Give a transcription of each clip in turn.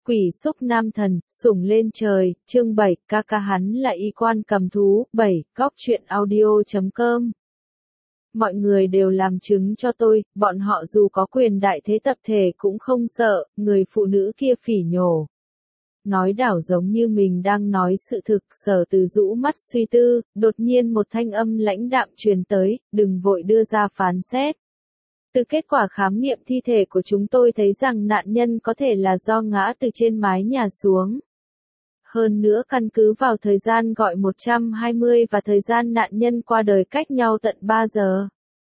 Quỷ xúc nam thần, sủng lên trời, chương 7, ca ca hắn là y quan cầm thú, 7, góc truyện audio.com. Mọi người đều làm chứng cho tôi, bọn họ dù có quyền đại thế tập thể cũng không sợ, người phụ nữ kia phỉ nhổ. Nói đảo giống như mình đang nói sự thực, Sở Từ rũ mắt suy tư, đột nhiên một thanh âm lãnh đạm truyền tới, đừng vội đưa ra phán xét. Từ kết quả khám nghiệm thi thể của chúng tôi thấy rằng nạn nhân có thể là do ngã từ trên mái nhà xuống. Hơn nữa căn cứ vào thời gian gọi 120 và thời gian nạn nhân qua đời cách nhau tận 3 giờ.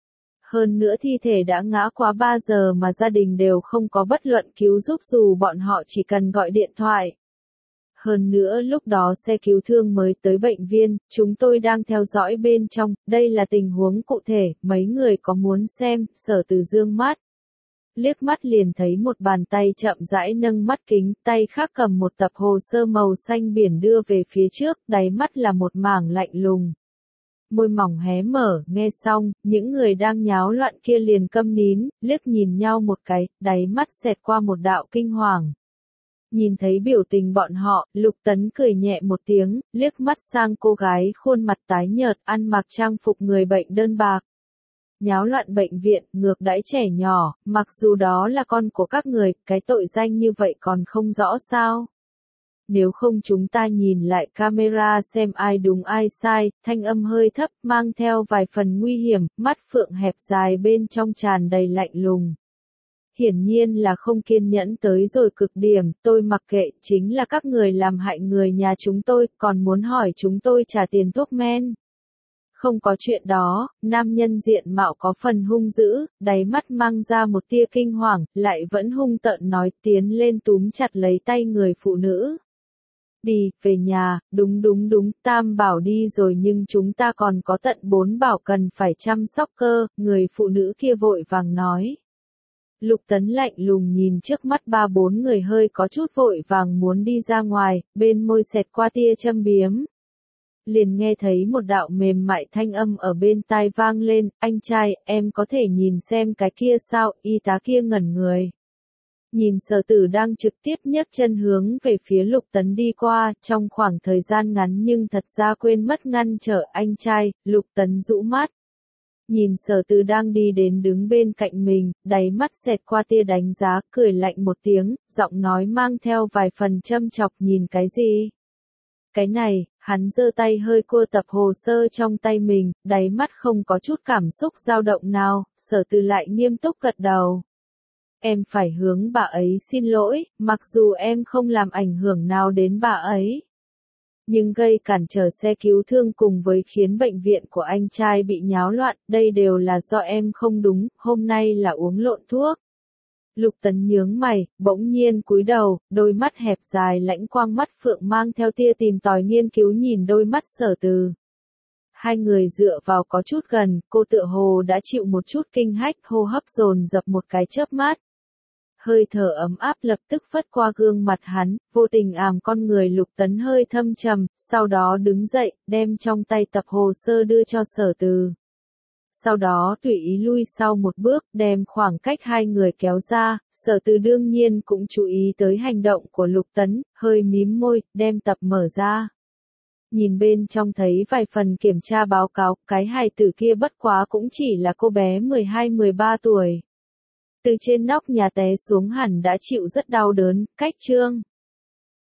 Hơn nữa thi thể đã ngã quá 3 giờ mà gia đình đều không có bất luận cứu giúp dù bọn họ chỉ cần gọi điện thoại. Hơn nữa lúc đó xe cứu thương mới tới bệnh viện, chúng tôi đang theo dõi bên trong, đây là tình huống cụ thể, mấy người có muốn xem, Sở Từ dương mắt. Liếc mắt liền thấy một bàn tay chậm rãi nâng mắt kính, tay khác cầm một tập hồ sơ màu xanh biển đưa về phía trước, đáy mắt là một mảng lạnh lùng. Môi mỏng hé mở, nghe xong, những người đang nháo loạn kia liền câm nín, liếc nhìn nhau một cái, đáy mắt xẹt qua một đạo kinh hoàng. Nhìn thấy biểu tình bọn họ, Lục Tấn cười nhẹ một tiếng, liếc mắt sang cô gái khuôn mặt tái nhợt, ăn mặc trang phục người bệnh đơn bạc. Nháo loạn bệnh viện, ngược đãi trẻ nhỏ, mặc dù đó là con của các người, cái tội danh như vậy còn không rõ sao. Nếu không chúng ta nhìn lại camera xem ai đúng ai sai, thanh âm hơi thấp, mang theo vài phần nguy hiểm, mắt phượng hẹp dài bên trong tràn đầy lạnh lùng. Hiển nhiên là không kiên nhẫn tới rồi cực điểm, tôi mặc kệ, chính là các người làm hại người nhà chúng tôi, còn muốn hỏi chúng tôi trả tiền thuốc men. Không có chuyện đó, nam nhân diện mạo có phần hung dữ, đáy mắt mang ra một tia kinh hoàng, lại vẫn hung tợn nói tiến lên túm chặt lấy tay người phụ nữ. Đi, về nhà, đúng, Tam bảo đi rồi nhưng chúng ta còn có tận 4 bảo cần phải chăm sóc cơ, người phụ nữ kia vội vàng nói. Lục Tấn lạnh lùng nhìn trước mắt 3-4 người hơi có chút vội vàng muốn đi ra ngoài, bên môi xẹt qua tia châm biếm. Liền nghe thấy một đạo mềm mại thanh âm ở bên tai vang lên, anh trai, em có thể nhìn xem cái kia sao, y tá kia ngẩn người. Nhìn Sở Tử đang trực tiếp nhấc chân hướng về phía Lục Tấn đi qua, trong khoảng thời gian ngắn nhưng thật ra quên mất ngăn trở anh trai, Lục Tấn rũ mắt. Nhìn Sở Tử đang đi đến đứng bên cạnh mình, đáy mắt xẹt qua tia đánh giá, cười lạnh một tiếng, giọng nói mang theo vài phần châm chọc nhìn cái gì. Cái này, hắn giơ tay hơi cua tập hồ sơ trong tay mình, đáy mắt không có chút cảm xúc dao động nào, Sở Tử lại nghiêm túc gật đầu. Em phải hướng bà ấy xin lỗi, mặc dù em không làm ảnh hưởng nào đến bà ấy. Nhưng gây cản trở xe cứu thương cùng với khiến bệnh viện của anh trai bị nháo loạn, đây đều là do em không đúng, hôm nay là uống lộn thuốc. Lục Tấn nhướng mày, bỗng nhiên cúi đầu, đôi mắt hẹp dài lãnh quang mắt phượng mang theo tia tìm tòi nghiên cứu nhìn đôi mắt Sở Từ. Hai người dựa vào có chút gần, cô tựa hồ đã chịu một chút kinh hách, hô hấp dồn dập một cái chớp mắt. Hơi thở ấm áp lập tức phất qua gương mặt hắn, vô tình con người Lục Tấn hơi thâm trầm, sau đó đứng dậy, đem trong tay tập hồ sơ đưa cho Sở Từ. Sau đó tùy ý lui sau một bước, đem khoảng cách hai người kéo ra, Sở Từ đương nhiên cũng chú ý tới hành động của Lục Tấn, hơi mím môi, đem tập mở ra. Nhìn bên trong thấy vài phần kiểm tra báo cáo, cái hài tử kia bất quá cũng chỉ là cô bé 12-13 tuổi. Từ trên nóc nhà té xuống hẳn đã chịu rất đau đớn, cách chương.